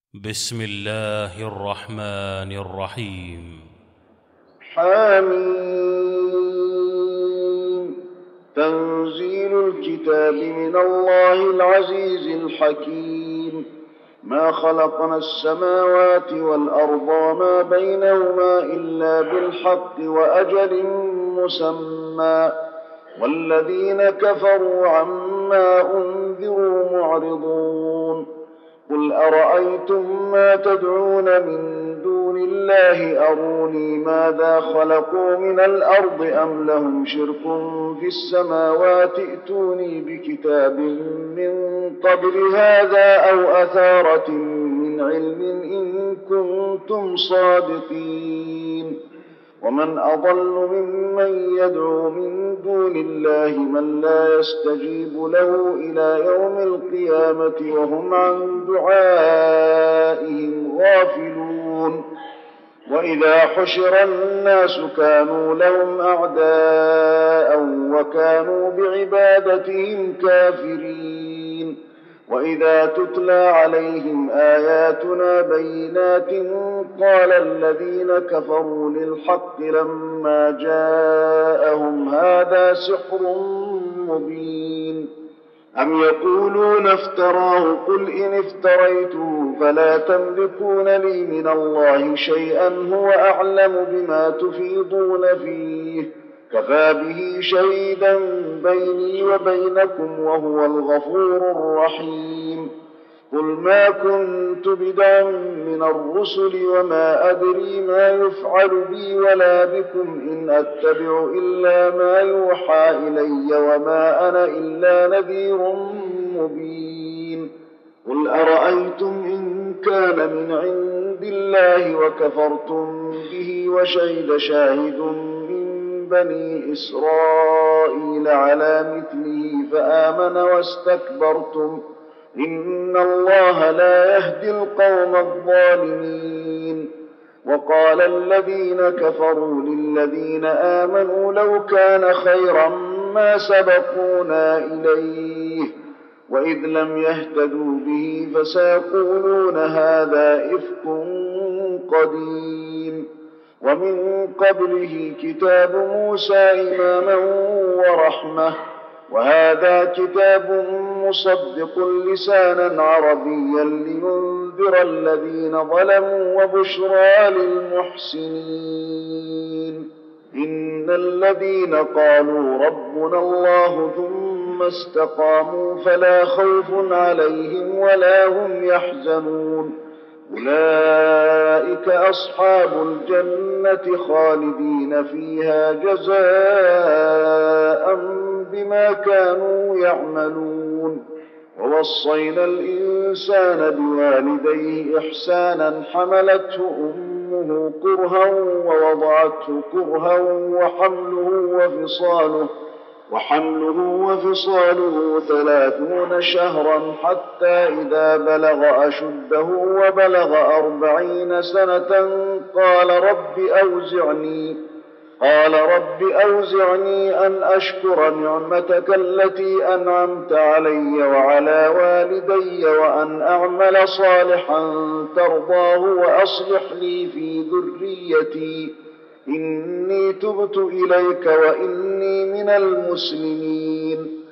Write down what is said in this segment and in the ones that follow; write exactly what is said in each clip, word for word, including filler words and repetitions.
بسم الله الرحمن الرحيم. حميم. تنزيل الكتاب من الله العزيز الحكيم. ما خلقنا السماوات والأرض وما بينهما إلا بالحق وأجل مسمى، والذين كفروا عما أنذروا معرضون. قل أرأيتم ما تدعون من دون الله أروني ماذا خلقوا من الأرض أم لهم شرك في السماوات ائتوني بكتاب من قبل هذا أو أثارة من علم إن كنتم صادقين. ومن أضل ممن يدعو من دون الله من لا يستجيب له إلى يوم القيامة وهم عن دعائهم غافلون. وإذا حشر الناس كانوا لهم أعداء وكانوا بعبادتهم كافرين. وإذا تتلى عليهم آياتنا بينات قال الذين كفروا للحق لما جاءهم هذا سحر مبين. أم يقولون افتراه قل إن افتريته فلا تملكون لي من الله شيئا هو أعلم بما تفيضون فيه كفى به شهيدا بيني وبينكم وهو الغفور الرحيم. قل ما كنت بدعا من الرسل وما أدري ما يفعل بي ولا بكم إن أتبع إلا ما يوحى إلي وما أنا إلا نذير مبين. قل أرأيتم إن كان من عند الله وكفرتم به وشهد شاهد من بني إسرائيل على مثله فآمن واستكبرتم إن الله لا يهدي القوم الظالمين. وقال الذين كفروا للذين آمنوا لو كان خيرا ما سبقونا إليه وإذ لم يهتدوا به فسيقولون هذا إفك قديم. ومن قبله كتاب موسى إماما ورحمة وهذا كتاب مصدق لسانا عربيا لينذر الذين ظلموا وبشرى للمحسنين. إن الذين قالوا ربنا الله ثم استقاموا فلا خوف عليهم ولا هم يحزنون أولئك أصحاب الجنة خالدين فيها جزاء بما كانوا يعملون. ووصينا الإنسان بوالديه إحسانا حملته أمه كرها ووضعته كرها وحمله وفصاله وحمله وفصاله ثلاثون شهرا حتى إذا بلغ أشده وبلغ أربعين سنة قال رب أوزعني قال رب أوزعني أن أشكر نعمتك التي أنعمت علي وعلى والدي وأن أعمل صالحا ترضاه وأصلح لي في ذريتي إني تبت إليك وإني من المسلمين.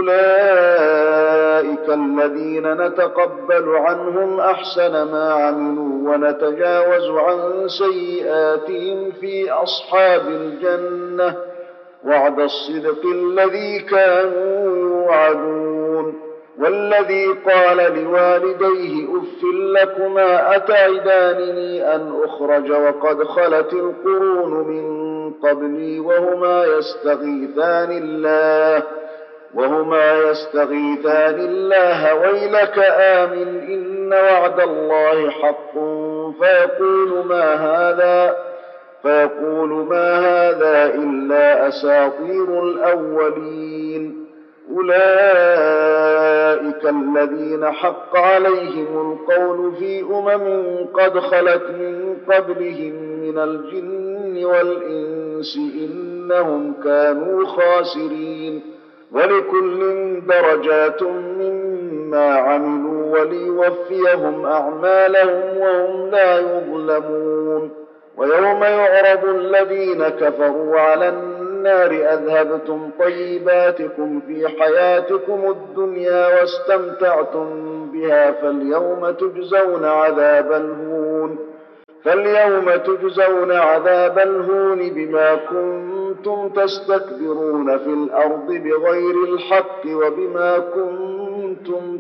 أولئك الذين نتقبل عنهم أحسن ما عملوا ونتجاوز عن سيئاتهم في أصحاب الجنة وعد الصدق الذي كانوا يوعدون. والذي قال لوالديه أف لكما أتعدانني أن أخرج وقد خلت القرون من قبلي وهما يستغيثان الله وهما يستغيثان الله ويلك آمن إن وعد الله حق فيقول ما هذا فيقول ما هذا إلا أساطير الأولين. أولئك الذين حق عليهم القول في أمم قد خلت من قبلهم من الجن والإنس إنهم كانوا خاسرين. ولكل درجات مما عملوا وليوفيهم أعمالهم وهم لا يظلمون. ويوم يعرض الذين كفروا على النار أذهبتم طيباتكم في حياتكم الدنيا واستمتعتم بها فاليوم تجزون عذاب الهون فاليوم تجزون عذاب الهون بما كنتم تستكبرون في الأرض بغير الحق وبما كنتم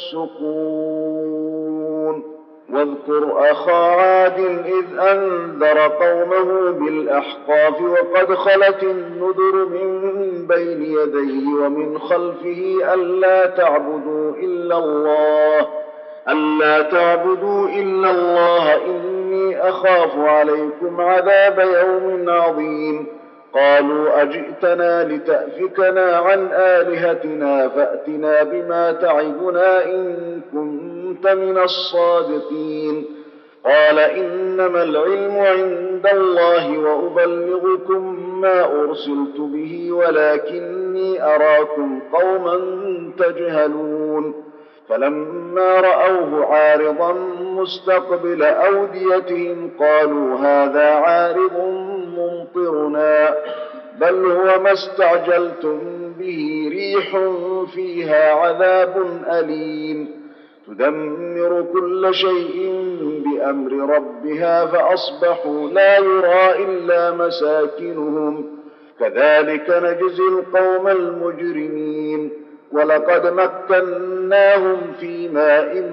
تفسقون. واذكر أخا عاد إذ أنذر قومه بالأحقاف وقد خلت النذر من بين يديه ومن خلفه ألا تعبدوا إلا الله ألا تعبدوا إلا الله إني أخاف عليكم عذاب يوم عظيم. قالوا أجئتنا لتأفكنا عن آلهتنا فأتنا بما تعدنا إن كنت من الصادقين. قال إنما العلم عند الله وأبلغكم ما أرسلت به ولكني أراكم قوما تجهلون. فلما رأوه عارضا مستقبل أوديتهم قالوا هذا عارض ممطرنا بل هو ما استعجلتم به ريح فيها عذاب أليم تدمر كل شيء بأمر ربها فأصبحوا لا يرى إلا مساكنهم كذلك نجزي القوم المجرمين. ولقد مكناهم في ماء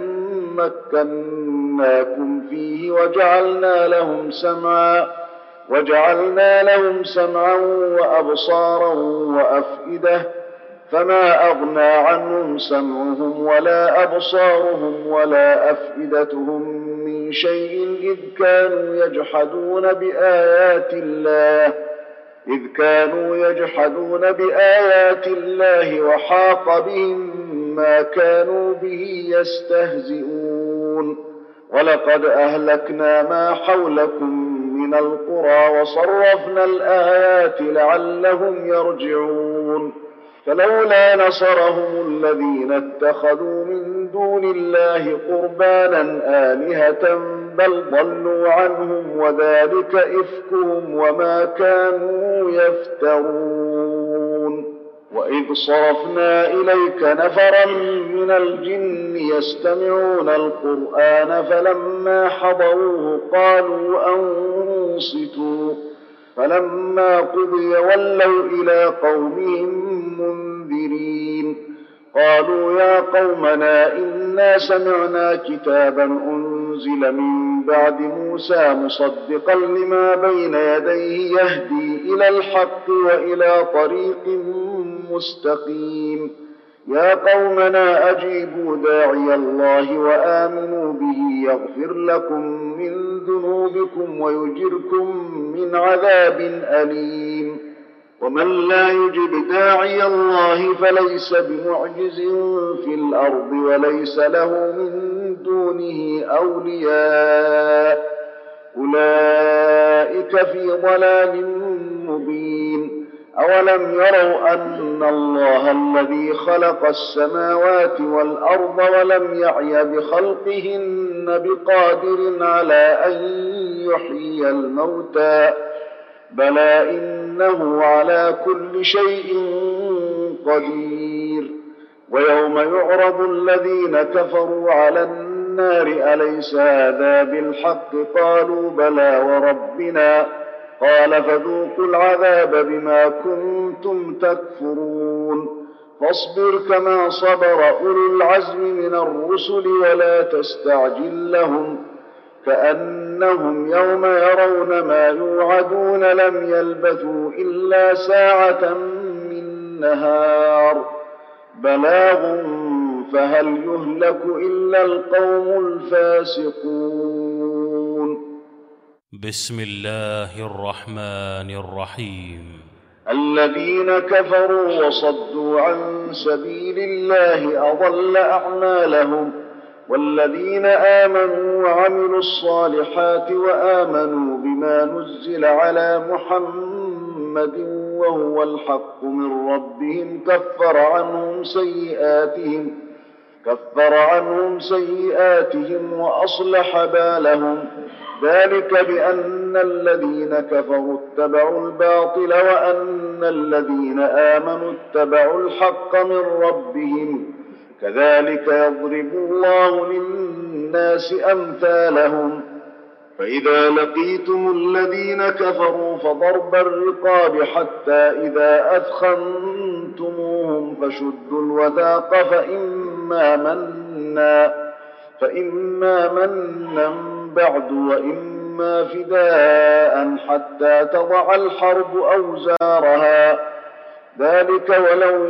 مكناكم فيه وجعلنا لهم سمعا وجعلنا لهم سمعا وأبصارا وأفئدة فما أغنى عنهم سمعهم ولا أبصارهم ولا أفئدتهم من شيء إذ كانوا يجحدون بآيات الله إذ كانوا يجحدون بآيات الله وحاق بهم ما كانوا به يستهزئون. ولقد أهلكنا ما حولكم من القرى وصرفنا الآيات لعلهم يرجعون. فلولا نصرهم الذين اتخذوا من دون الله قربانا آلهة بل ضلوا عنهم وذلك إفكهم وما كانوا يفترون. وإذ صرفنا إليك نفرا من الجن يستمعون القرآن فلما حضروه قالوا أنصتوا فلما قضي ولوا إلى قومهم منذرين. قالوا يا قومنا إنا سمعنا كتابا أنزل من بعد موسى مصدقا لما بين يديه يهدي إلى الحق وإلى طريق مستقيم. يا قومنا أجيبوا داعي الله وآمنوا به يغفر لكم من ذنوبكم ويجركم من عذاب أليم. ومن لا يجب داعي الله فليس بمعجز في الأرض وليس له من دونه أولياء أولئك في ضلال مبين. أولم يروا أن الله الذي خلق السماوات والأرض ولم يعي بخلقهن بقادر على أن يحيي الموتى بلى إنه على كل شيء قدير. ويوم يعرض الذين كفروا على النار أليس هذا بالحق قالوا بلى وربنا قال فذوقوا العذاب بما كنتم تكفرون. فاصبر كما صبر أولو العزم من الرسل ولا تستعجل لهم كأنهم يوم يرون ما يوعدون لم يلبثوا إلا ساعة من نهار بلاغ فهل يهلك إلا القوم الفاسقون. بسم الله الرحمن الرحيم. الذين كفروا وصدوا عن سبيل الله أضل أعمالهم والذين آمنوا وعملوا الصالحات وآمنوا بما نزل على محمد وهو الحق من ربهم كفر عنهم سيئاتهم كفر عنهم سيئاتهم وأصلح بالهم. ذلك بأن الذين كفروا اتبعوا الباطل وأن الذين آمنوا اتبعوا الحق من ربهم. كذلك يضرب الله للناس أمثالهم. فإذا لقيتم الذين كفروا فضرب الرقاب حتى إذا أثخنتموهم فشدوا الوثاق فإما منا فإما منا بعد وإما فداء حتى تضع الحرب أوزارها. ذلك ولو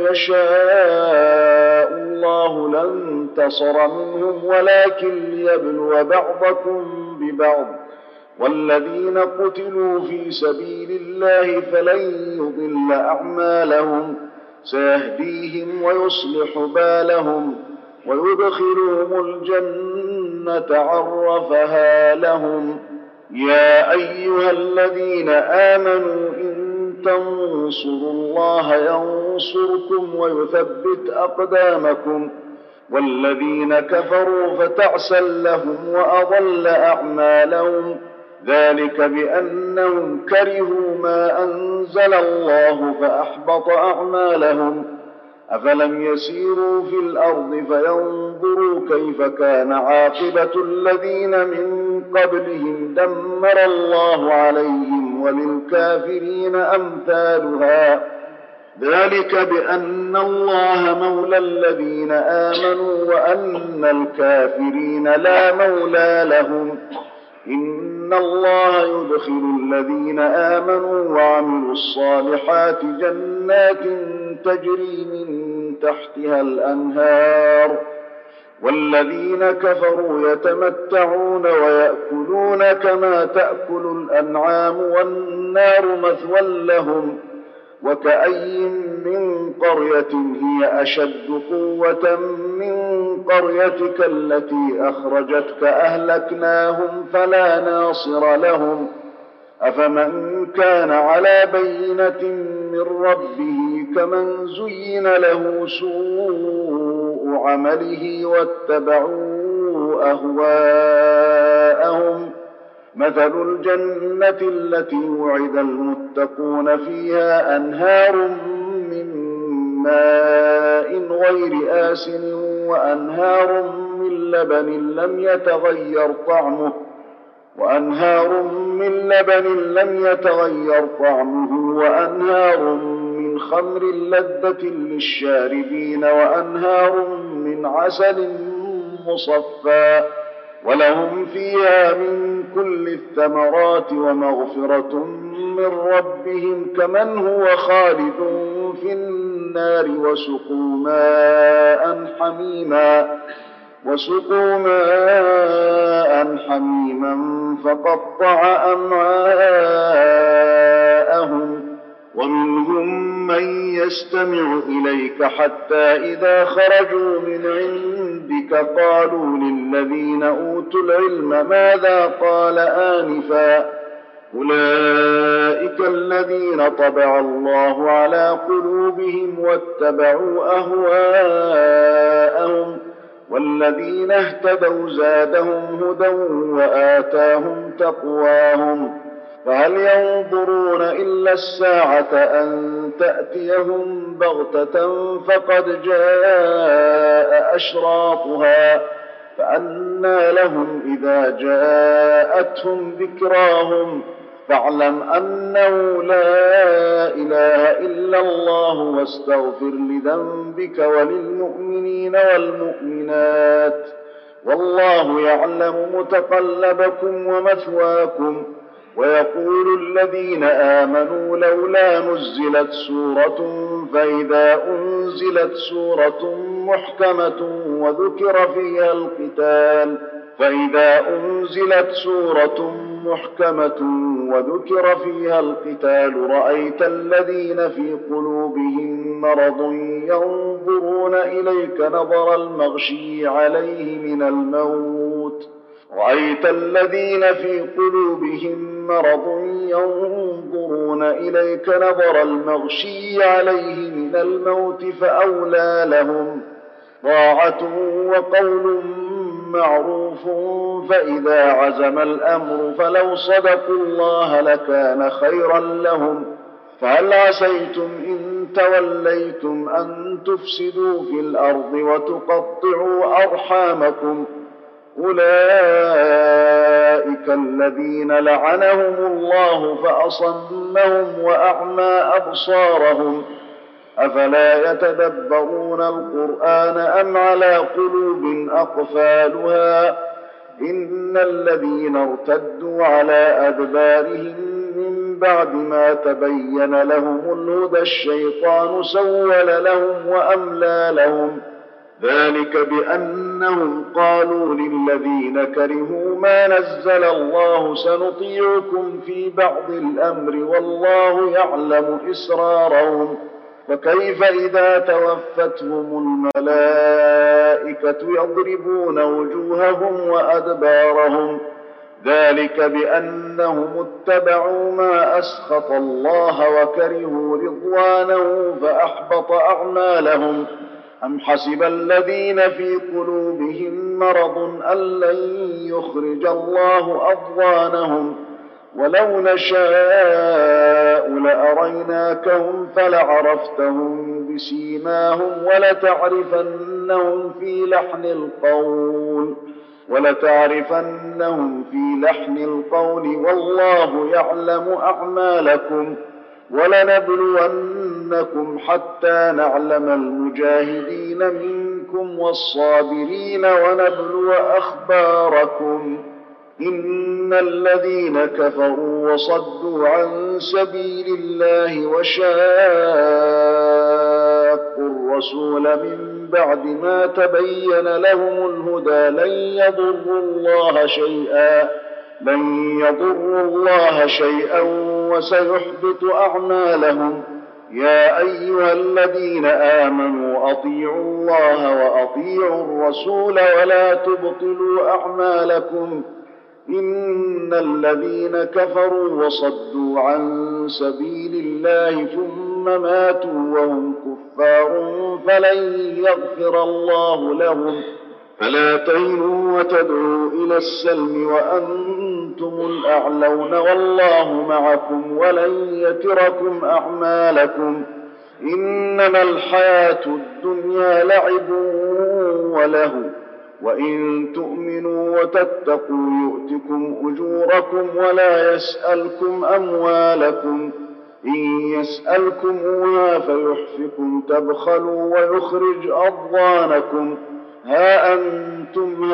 يشاء الله لانتصر منهم ولكن ليبلو بعضكم ببعض. والذين قتلوا في سبيل الله فلن يضل أعمالهم سيهديهم ويصلح بالهم ويدخلهم الجنة عرفها لهم. يا أيها الذين آمنوا إن تنصروا الله ينصركم ويثبت أقدامكم. والذين كفروا فتعسا لهم وأضل أعمالهم. ذلك بأنهم كرهوا ما أنزل الله فأحبط أعمالهم. أفلم يسيروا في الأرض فينظروا كيف كان عاقبة الذين من قبلهم دمر الله عليهم وللكافرين أمثالها. ذلك بأن الله مولى الذين آمنوا وأن الكافرين لا مولى لهم. إن الله يدخل الذين آمنوا وعملوا الصالحات جنات تجري من تحتها الأنهار. والذين كفروا يتمتعون ويأكلون كما تأكل الأنعام والنار مثوى لهم. وكأي من قرية هي أشد قوة من قريتك التي أخرجتك أهلكناهم فلا ناصر لهم. أفمن كان على بينة من ربه كمن زين له سوء عمله واتبعوا أهواءهم. مثل الجنة التي وعد المتقون فيها أنهار من ماء غير آسن وأنهار من لبن لم يتغير طعمه وأنهار من لبن لم يتغير طعمه وأنهار من خمر لذة للشاربين وأنهار من عسل مصفى ولهم فيها من كل الثمرات ومغفرة من ربهم كمن هو خالد في النار وسقوا ماء حميما وسقوا ماء حميما فقطع أمعاءهم. ومنهم من يستمع إليك حتى إذا خرجوا من عندك قالوا للذين أوتوا العلم ماذا قال آنفا. أولئك الذين طبع الله على قلوبهم واتبعوا أهواءهم. والذين اهتدوا زادهم هدى وآتاهم تقواهم. فهل ينظرون إلا الساعة أن تأتيهم بغتة فقد جاء أشراطها فأنى لهم إذا جاءتهم ذكراهم. فاعلم أنه لا إله إلا الله واستغفر لذنبك وللمؤمنين والمؤمنات والله يعلم متقلبكم ومثواكم. ويقول الذين آمنوا لولا نزلت سورة فإذا أنزلت سورة محكمة وذكر فيها القتال فإذا أنزلت سورة محكمة وذكر فيها القتال رأيت الذين في قلوبهم مرض ينظرون إليك نظر المغشي عليه من الموت رأيت الذين في قلوبهم مرض ينظرون إليك نظر المغشي عليه من الموت فأولى لهم طاعة وقول معروف. فإذا عزم الأمر فلو صدقوا الله لكان خيرا لهم. فهل عسيتم إن توليتم أن تفسدوا في الأرض وتقطعوا أرحامكم؟ أولئك الذين لعنهم الله فأصمهم وأعمى أبصارهم. أفلا يتدبرون القرآن أم على قلوب أقفالها؟ إن الذين ارتدوا على أدبارهم من بعد ما تبين لهم الهدى الشيطان سول لهم وأملى لهم. ذلك بأنهم قالوا للذين كرهوا ما نزل الله سنطيعكم في بعض الأمر والله يعلم إسرارهم. فكيف إذا توفتهم الملائكة يضربون وجوههم وأدبارهم؟ ذلك بأنهم اتبعوا ما أسخط الله وكرهوا رضوانه فأحبط أعمالهم. أم حسب الذين في قلوبهم مرض أن لن يخرج الله أضغانهم؟ ولو نشاء لأريناكهم فلعرفتهم بسيماهم ولتعرفنهم في لحن القول ولتعرفنهم في لحن القول والله يعلم أعمالكم. ولنبلونكم حتى نعلم المجاهدين منكم والصابرين ونبلو أخباركم. إن الذين كفروا وصدوا عن سبيل الله وشاقوا الرسول من بعد ما تبين لهم الهدى لن يضروا الله شيئا لن يضروا الله شيئا وسيحبط أعمالهم. يا أيها الذين آمنوا أطيعوا الله وأطيعوا الرسول ولا تبطلوا أعمالكم. إن الذين كفروا وصدوا عن سبيل الله ثم ماتوا وهم كفار فلن يغفر الله لهم. فلا تهنوا وتدعوا إلى السلم وأنتم الأعلون والله معكم ولن يتركم أعمالكم. إنما الحياة الدنيا لعب ولهو وإن تؤمنوا وتتقوا يؤتكم أجوركم ولا يسألكم أموالكم. إن يسألكموها فيحفكم تبخلوا ويخرج أضغانكم. ها أنتم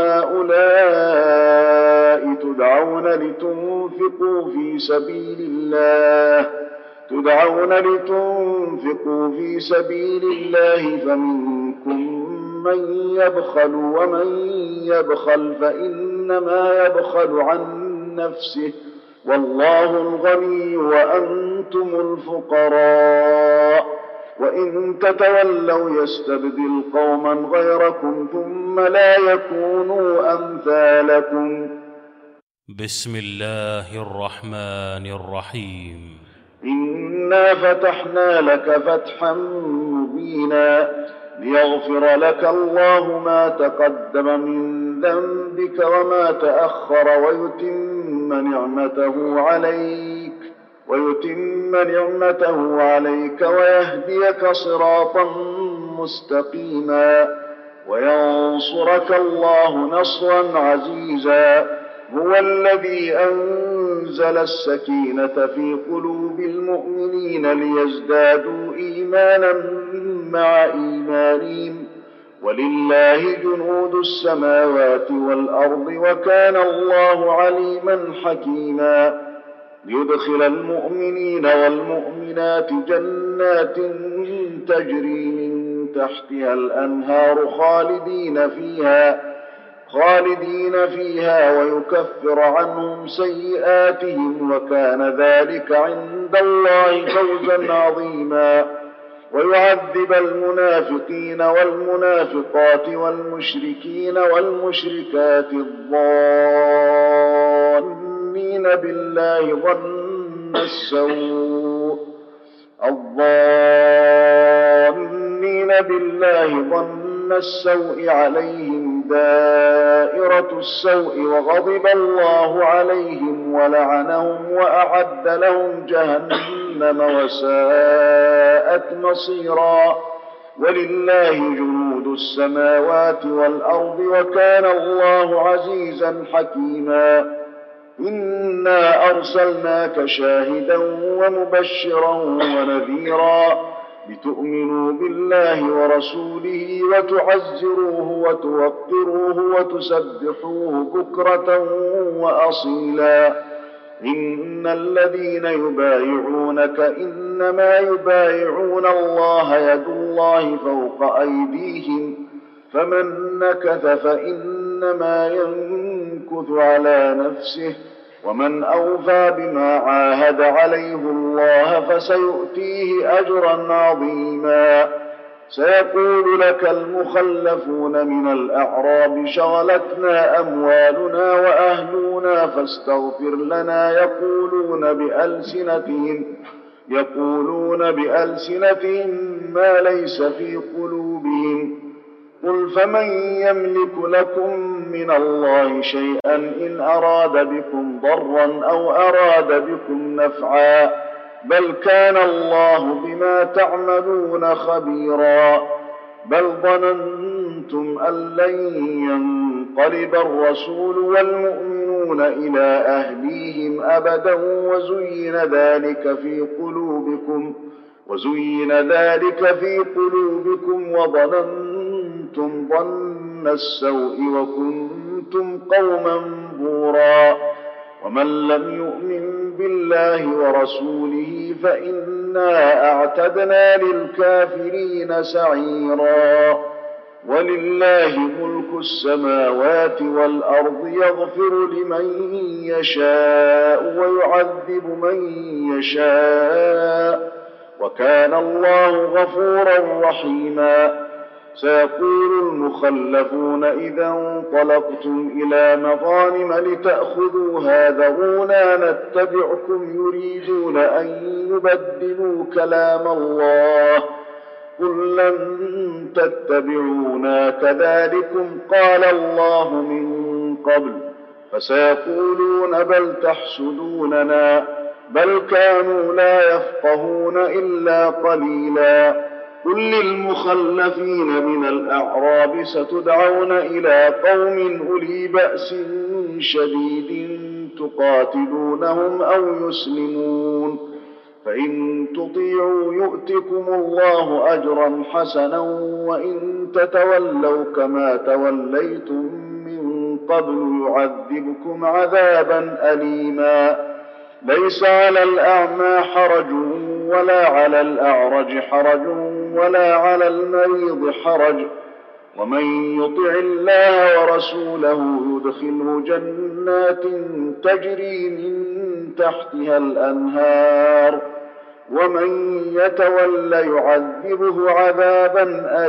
هؤلاء تدعون لتنفقوا في سبيل الله تدعون لتنفقوا في سبيل الله فمنكم من يبخل ومن يبخل فإنما يبخل عن نفسه والله الغني وأنتم الفقراء. وإن تتولوا يستبدل قوما غيركم ثم لا يكونوا أمثالكم. بسم الله الرحمن الرحيم. إنا فتحنا لك فتحا مبينا ليغفر لك الله ما تقدم من ذنبك وما تأخر ويتم نعمته عليك ويتم نعمته عليك ويهديك صراطا مستقيما وينصرك الله نصرا عزيزا. هو الذي أنزل السكينة في قلوب المؤمنين ليزدادوا إيمانا مع إيمانهم ولله جنود السماوات والأرض وكان الله عليما حكيما. ليدخل المؤمنين والمؤمنات جنات تجري من تحتها الأنهار خالدين فيها خالدين فيها ويكفر عنهم سيئاتهم وكان ذلك عند الله فوزا عظيما. ويعذب المنافقين والمنافقات والمشركين والمشركات الظانين بالله ظن السوء الظانين بالله ظن ظن السوء عليهم دائرة السوء وغضب الله عليهم ولعنهم وأعد لهم جهنم وساءت مصيرا. ولله جنود السماوات والأرض وكان الله عزيزا حكيما. إنا أرسلناك شاهدا ومبشرا ونذيرا لتؤمنوا بالله ورسوله وتعزروه وتوقروه وتسبحوه بكرة وأصيلا. إن الذين يبايعونك إنما يبايعون الله يد الله فوق أيديهم فمن نكث فإنما ينكث على نفسه ومن أوفى بما عاهد عليه الله فسيؤتيه أجرا عظيما. سيقول لك المخلفون من الأعراب شغلتنا أموالنا وأهلنا فاستغفر لنا يقولون بألسنتهم يقولون بألسنتهم ما ليس في قلوبهم قل فمن يملك لكم من الله شيئا إن أراد بكم ضرا أو أراد بكم نفعا بل كان الله بما تعملون خبيرا. بل ظننتم أن لن ينقلب الرسول والمؤمنون إلى أهليهم أبدا وزين ذلك في قلوبكم وزين ذلك في قلوبكم وظننتم ظن السوء وكنتم قوما بورا. ومن لم يؤمن بالله ورسوله فإنا أعتدنا للكافرين سعيرا. ولله ملك السماوات والأرض يغفر لمن يشاء ويعذب من يشاء وكان الله غفورا رحيما. سيقول المخلفون إذا انطلقتم إلى مغانم لتأخذوها ذرونا نتبعكم يريدون أن يبدلوا كلام الله قل لن تتبعونا كذلكم قال الله من قبل فسيقولون بل تحسدوننا بل كانوا لا يفقهون إلا قليلا. قل للمخلفين من الأعراب ستدعون إلى قوم أولي بأس شديد تقاتلونهم أو يسلمون فإن تطيعوا يؤتكم الله أجرا حسنا وإن تتولوا كما توليتم من قبل يعذبكم عذابا أليما. ليس على الأعمى حرج ولا على الأعرج حرج ولا على المريض حرج ومن يطع الله ورسوله يدخله جنات تجري من تحتها الأنهار ومن يتول يعذبه عذابا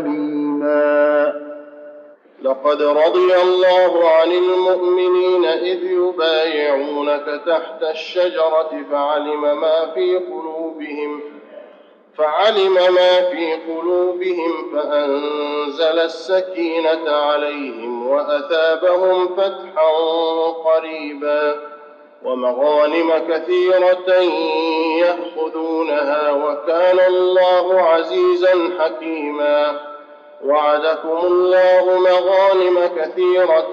أليما. لقد رضي الله عن المؤمنين إذ يبايعونك تحت الشجرة فعلم ما في قلوبهم فعلم ما في قلوبهم فأنزل السكينة عليهم وأثابهم فتحا قريبا ومغانم كثيرة يأخذونها وكان الله عزيزا حكيما. وعدكم الله مغانم كثيرة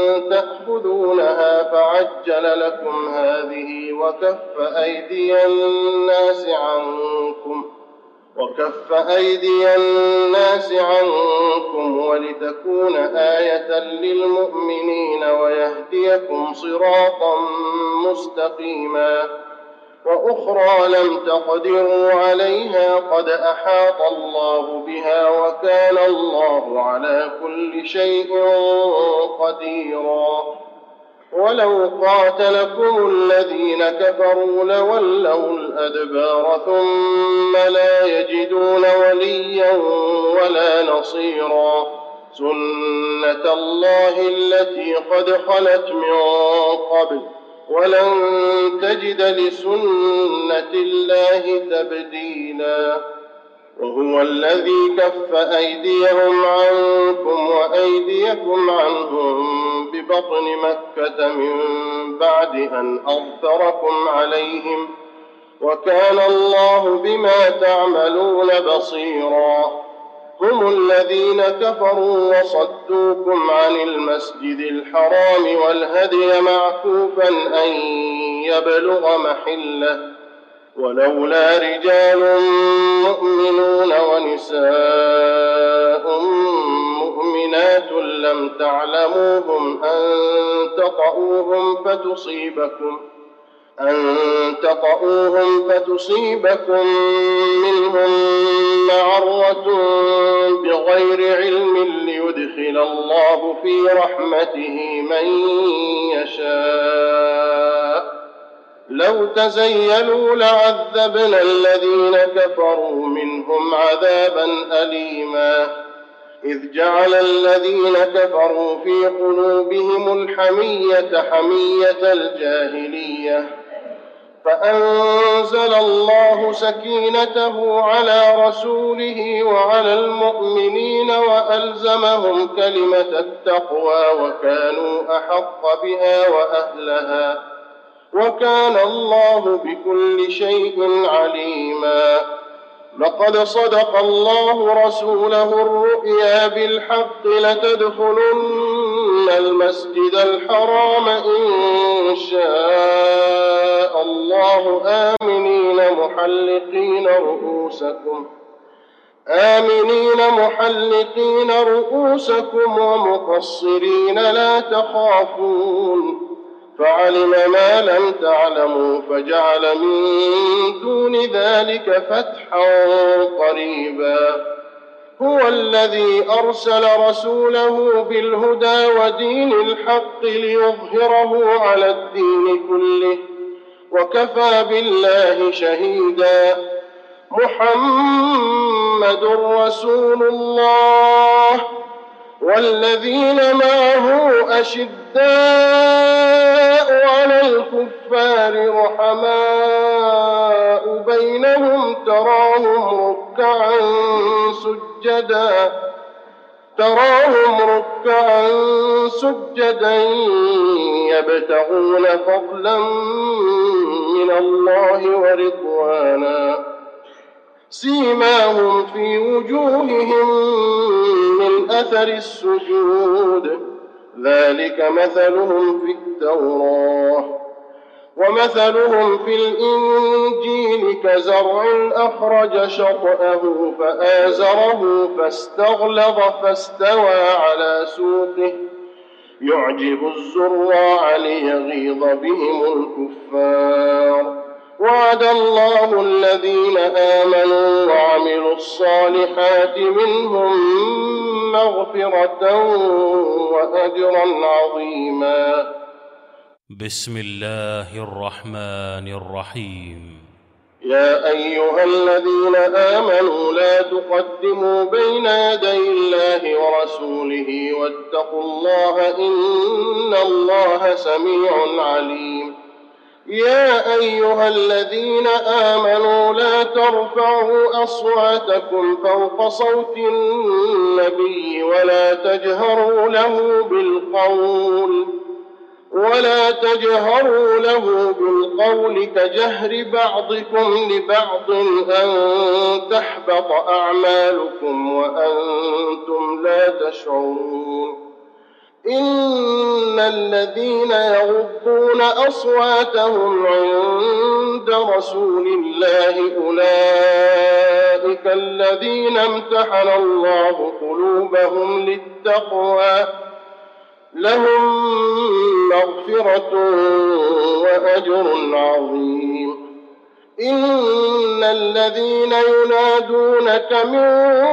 تأخذونها فعجل لكم هذه وكف أيدي الناس عنكم وكف أيدي الناس عنكم ولتكون آية للمؤمنين ويهديكم صراطا مستقيما. وأخرى لم تقدروا عليها قد أحاط الله بها وكان الله على كل شيء قديرا. ولو قاتلكم الذين كفروا لولوا الأدبار ثم لا يجدون وليا ولا نصيرا. سنة الله التي قد خلت من قبل ولن تجد لسنة الله تبديلا. وهو الذي كف أيديهم عنكم وأيديكم عنهم ببطن مكة من بعد أن أظفركم عليهم، وكان الله بما تعملون بصيرا. هم الذين كفروا وصدوكم عن المسجد الحرام والهدي معكوفا أن يبلغ محله، ولولا رجال مؤمنون ونساء مؤمنات لم تعلموهم أن تطؤوهم فتصيبكم أن تطؤوهم فتصيبكم منهم معرة بغير علم ليدخل الله في رحمته من يشاء. لو تزيلوا لعذبنا الذين كفروا منهم عذابا أليما. إذ جعل الذين كفروا في قلوبهم الحمية حمية الجاهلية، فأنزل الله سكينته على رسوله وعلى المؤمنين وألزمهم كلمة التقوى وكانوا أحق بها وأهلها، وكان الله بكل شيء عليما. لقد صدق الله رسوله الرؤيا بالحق لتدخلن المسجد الحرام إن شاء الله آمنين محلقين رؤوسكم آمنين محلقين رؤوسكم ومقصرين لا تخافون، فعلم ما لم تعلموا فجعل من دون ذلك فتحا قريبا. هو الذي أرسل رسوله بالهدى ودين الحق ليظهره على الدين كله، وكفى بالله شهيدا. محمد رسول الله والذين معه أشداء على الكفار رحماء بينهم تراهم ركعا سجدا تراهم ركعا سجدا يبتغون فضلا من الله ورضوانا، سيماهم في وجوههم من أثر السجود، ذلك مثلهم في التوراة ومثلهم في الإنجيل كزرع أخرج شطأه فآزره فاستغلظ فاستوى على سوقه يعجب الزراع ليغيظ بهم الكفار. وعد الله الذين آمنوا وعملوا الصالحات منهم مغفرة وأجرا عظيما. بسم الله الرحمن الرحيم. يا أيها الذين آمنوا لا تقدموا بين يدي الله ورسوله واتقوا الله إن الله سميع عليم. يا أيها الذين آمنوا لا ترفعوا أصواتكم فوق صوت النبي ولا تجهروا له بالقول ولا تجهروا له بالقول كجهر بعضكم لبعض أن تحبط أعمالكم وأنتم لا تشعرون. إن الذين يغضون أصواتهم عند رسول الله أولئك الذين امتحن الله قلوبهم للتقوى لهم مغفرة وأجر عظيم. إن الذين ينادونك من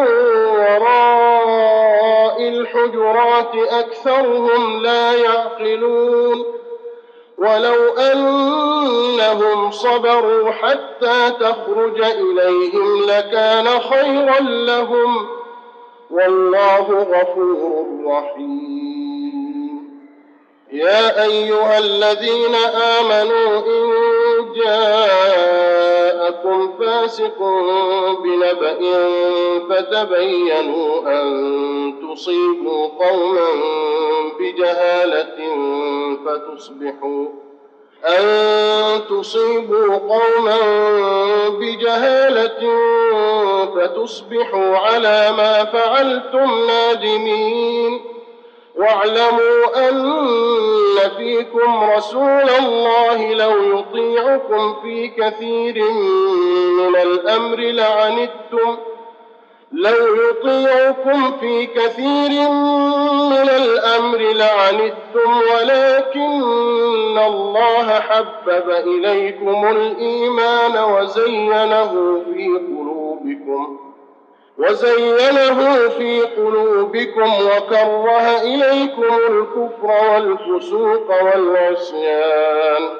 وراء الحجرات أكثرهم لا يعقلون. ولو أنهم صبروا حتى تخرج إليهم لكان خيرا لهم والله غفور رحيم. يا أيها الذين آمنوا إن جاءكم فاسق بنبأ فتبينوا أن تصيبوا قوما بجهالة فتصبحوا أن تصيبوا قوما بجهالة فتصبحوا على ما فعلتم نادمين. واعلموا أن فيكم رسول الله لو يطيعكم في كثير من الأمر لعنتم لو يطيعكم في كثير من الأمر لعنتم ولكن الله حبب إليكم الإيمان وزينه في قلوبكم وزينه في قلوبكم وكره إليكم الكفر والفسوق والعصيان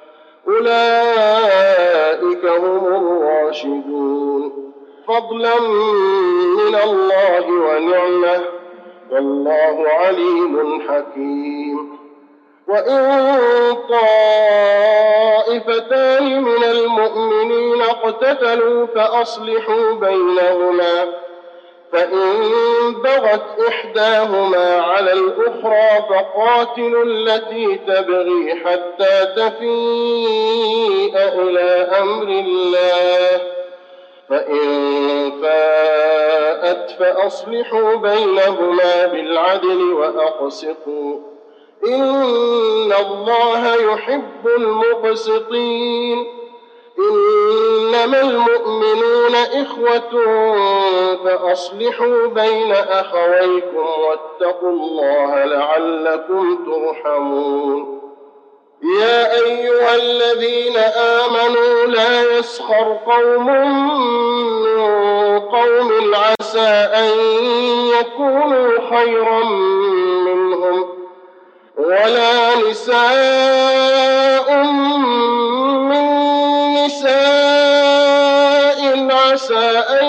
أولئك هم الراشدون فضلا من الله ونعمة والله عليم حكيم. وإن طائفتان من المؤمنين اقتتلوا فأصلحوا بينهما فإن بغت إحداهما على الأخرى فقاتلوا التي تبغي حتى تفيء إلى أمر الله فإن فاءت فأصلحوا بينهما بالعدل وأقسطوا إن الله يحب المقسطين. إنما المؤمنون إخوة فأصلحوا بين أخويكم واتقوا الله لعلكم ترحمون. يا أيها الذين آمنوا لا يسخر قوم من قوم عسى أن يكونوا خيرا منهم ولا نساء من نساء عسى أن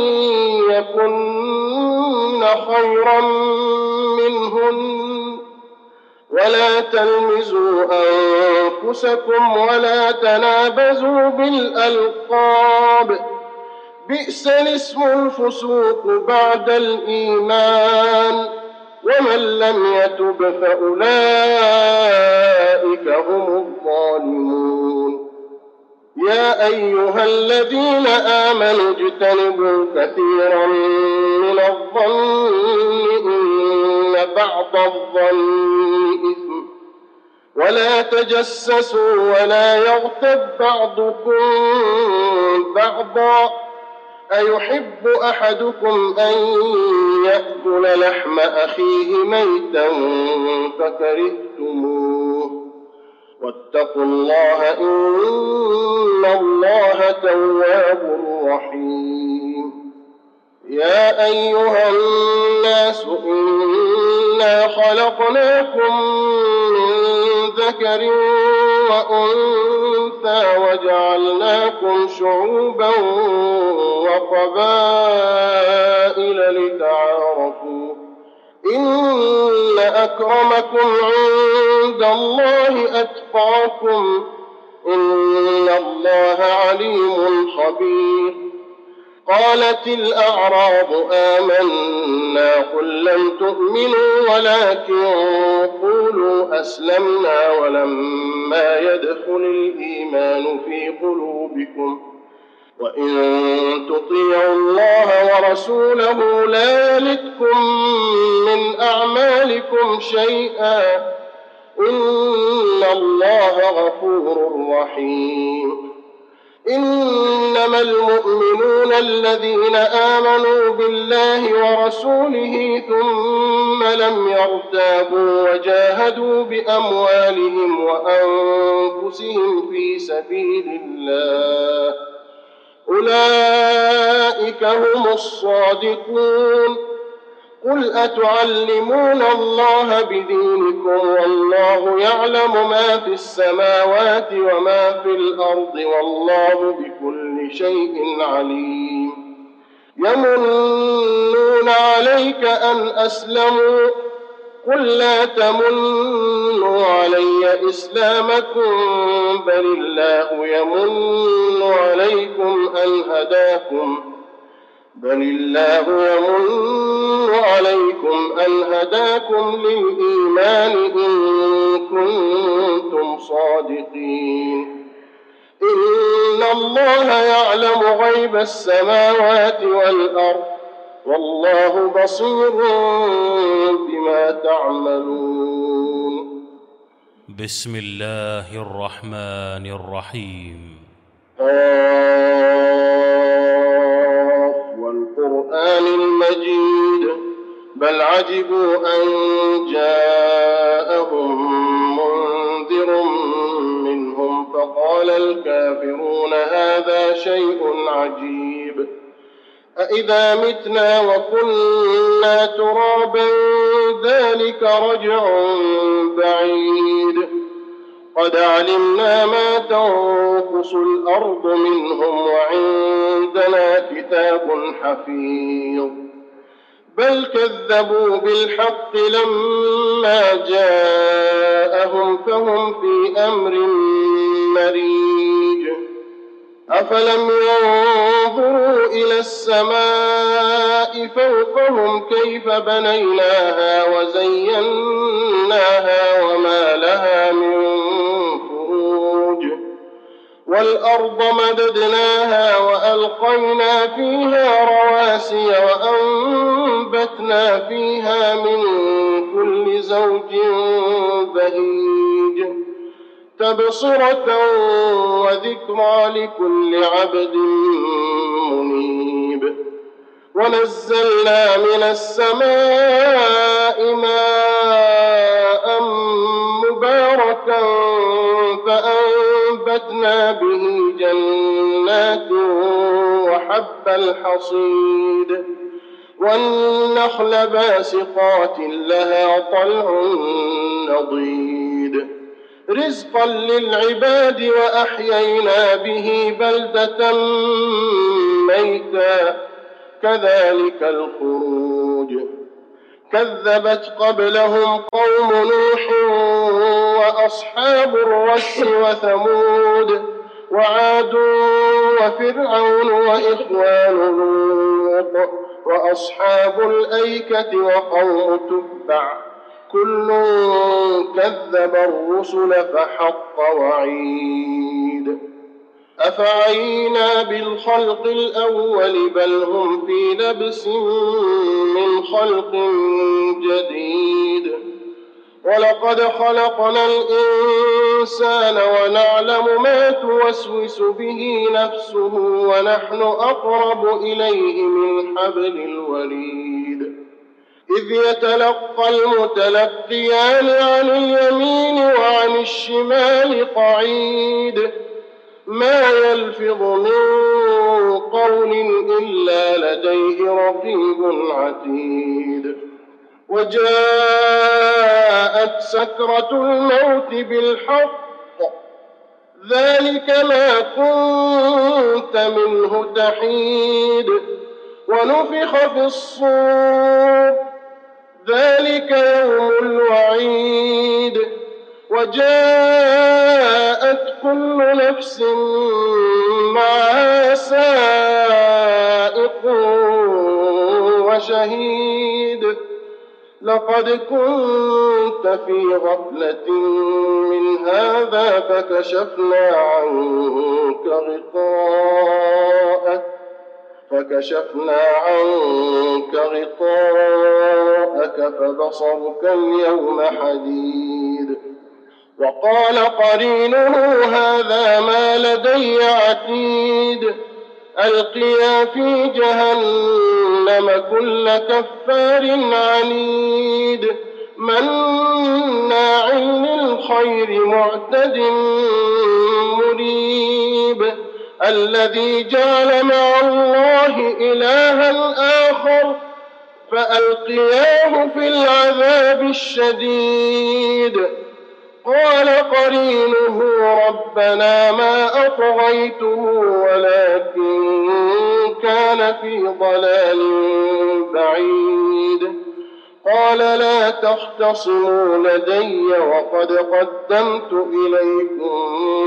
يكن خيرا منهن ولا تلمزوا أنفسكم ولا تنابزوا بالألقاب بئس الاسم الفسوق بعد الإيمان ومن لم يتب فأولئك هم الظالمون. يا أيها الذين آمنوا اجتنبوا كثيرا من الظن إن بعض الظن إثم ولا تجسسوا ولا يغتب بعضكم بعضا أيحب أحدكم أن يأكل لحم أخيه ميتا فكرهتموه واتقوا الله إن الله تواب رحيم. يا أيها الناس إنا خلقناكم من ذكر وأنثى وجعلناكم شعوبا وقبائل لتعارفوا إن أكرمكم عند الله أتقاكم إن الله عليم خبير. قالت الأعراب آمنا قل لم تؤمنوا ولكن قولوا أسلمنا ولما يدخل الإيمان في قلوبكم وإن تطيعوا الله ورسوله لا يلتكم من أعمالكم شيئا إن الله غفور رحيم. إنما المؤمنون الذين آمنوا بالله ورسوله ثم لم يرتابوا وجاهدوا بأموالهم وأنفسهم في سبيل الله أولئك هم الصادقون. قل أتعلمون الله بدينكم والله يعلم ما في السماوات وما في الأرض والله بكل شيء عليم. يمنون عليك أن أسلموا قل لا تمنوا علي إسلامكم بل الله يمن عليكم أن هداكم بل الله يمن عليكم أن هداكم للإيمان إن كنتم صادقين إن الله يعلم غيب السماوات والأرض والله بصير بما تعملون. بسم الله الرحمن الرحيم. قاف والقرآن المجيد بل عجبوا أن جاءهم منذر منهم فقال الكافرون هذا شيء عجيب أإذا متنا وكنا ترابا ذلك رجع بعيد قد علمنا ما تنقص الأرض منهم وعندنا كتاب حفيظ بل كذبوا بالحق لما جاءهم فهم في أمر مريج أفلم ينظروا إلى السماء فوقهم كيف بنيناها وزيناها وما لها من فروج والأرض مددناها وألقينا فيها رواسي وأنبتنا فيها من كل زوج بهيج تبصرة وذكرى لكل عبد منيب ونزلنا من السماء ماء مباركا فأنبتنا به جنات وحب الحصيد والنخل باسقات لها طلع نضيد رزقا للعباد وأحيينا به بلدة ميتا كذلك الخروج كذبت قبلهم قوم نوح وأصحاب الرس وثمود وعاد وفرعون وإخوان لوط وأصحاب الأيكة وقوم تبع كل كذب الرسل فحق وعيد أفعينا بالخلق الأول بل هم في لبس من خلق جديد ولقد خلقنا الإنسان ونعلم ما توسوس به نفسه ونحن أقرب إليه من حبل الوريد إذ يتلقى المتلقيان عن اليمين وعن الشمال قعيد ما يلفظ من قول إلا لديه رقيب عتيد وجاءت سكرة الموت بالحق ذلك ما كنت منه تحيد ونفخ في الصور ذلك يوم الوعيد وجاءت كل نفس معها سائق وشهيد لقد كنت في غفلة من هذا فكشفنا عنك غطاءك فكشفنا عنك غطاءك فبصرك اليوم حديد وقال قرينه هذا ما لدي عتيد ألقيا في جهنم كل كفار عنيد مناع للخير معتد مريب الذي جعل مع الله إلها آخر فألقياه في العذاب الشديد قال قرينه ربنا ما أطغيته ولكن كان في ضلال بعيد قال لا تختصموا لدي وقد قدمت إليكم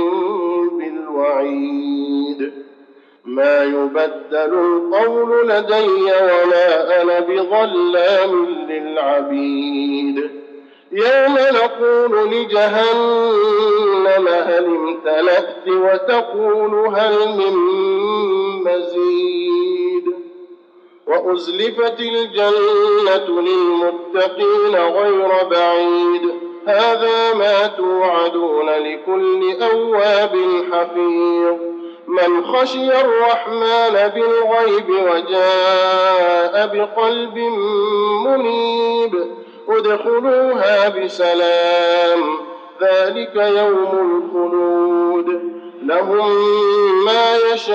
بالوعيد ما يبدل القول لدي وما أنا بظلام للعبيد يوم نقول لجهنم هل امتلأت وتقول هل من مزيد وأزلفت الجنة للمتقين غير بعيد هذا ما توعدون لكل أواب حفيظ من خشي الرحمن بالغيب وجاء بقلب منيب ادخلوها بسلام ذلك يوم الخلود لهم ما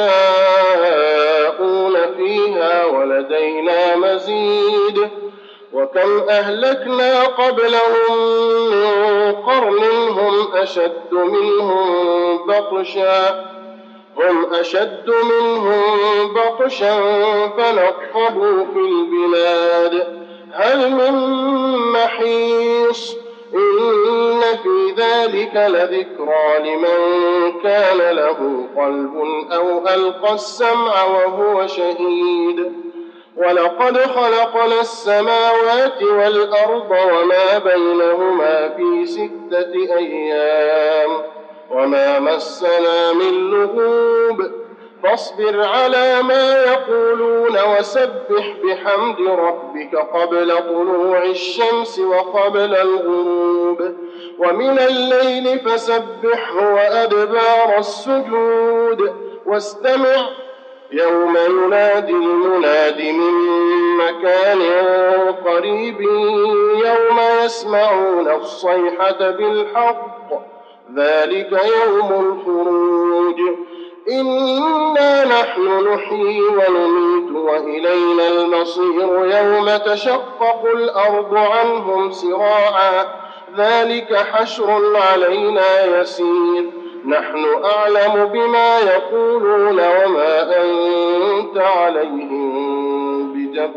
يشاءون فيها ولدينا مزيد وكم أهلكنا قبلهم من قرن هم أشد منهم بطشا هم أشد منهم بطشا فنقبوا في البلاد هل من محيص إن في ذلك لذكرى لمن كان له قلب أو ألقى السمع وهو شهيد ولقد خلقنا السماوات والأرض وما بينهما في ستة أيام وما مسنا من لغوب فاصبر على ما يقولون وسبح بحمد ربك قبل طلوع الشمس وقبل الغروب ومن الليل فسبحه وأدبار السجود واستمع يوم ينادي المناد من مكان قريب يوم يسمعون الصيحة بالحق ذلك يوم الخروج إنا نحن نحيي ونميت وإلينا المصير يوم تشقق الأرض عنهم سراعا ذلك حشر علينا يسير نحن أعلم بما يقولون وما أنت عليهم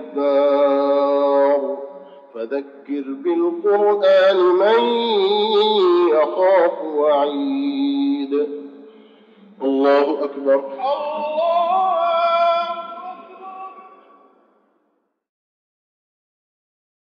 بجبار فذكر بالقرآن من يخاف وعيد الله أكبر الله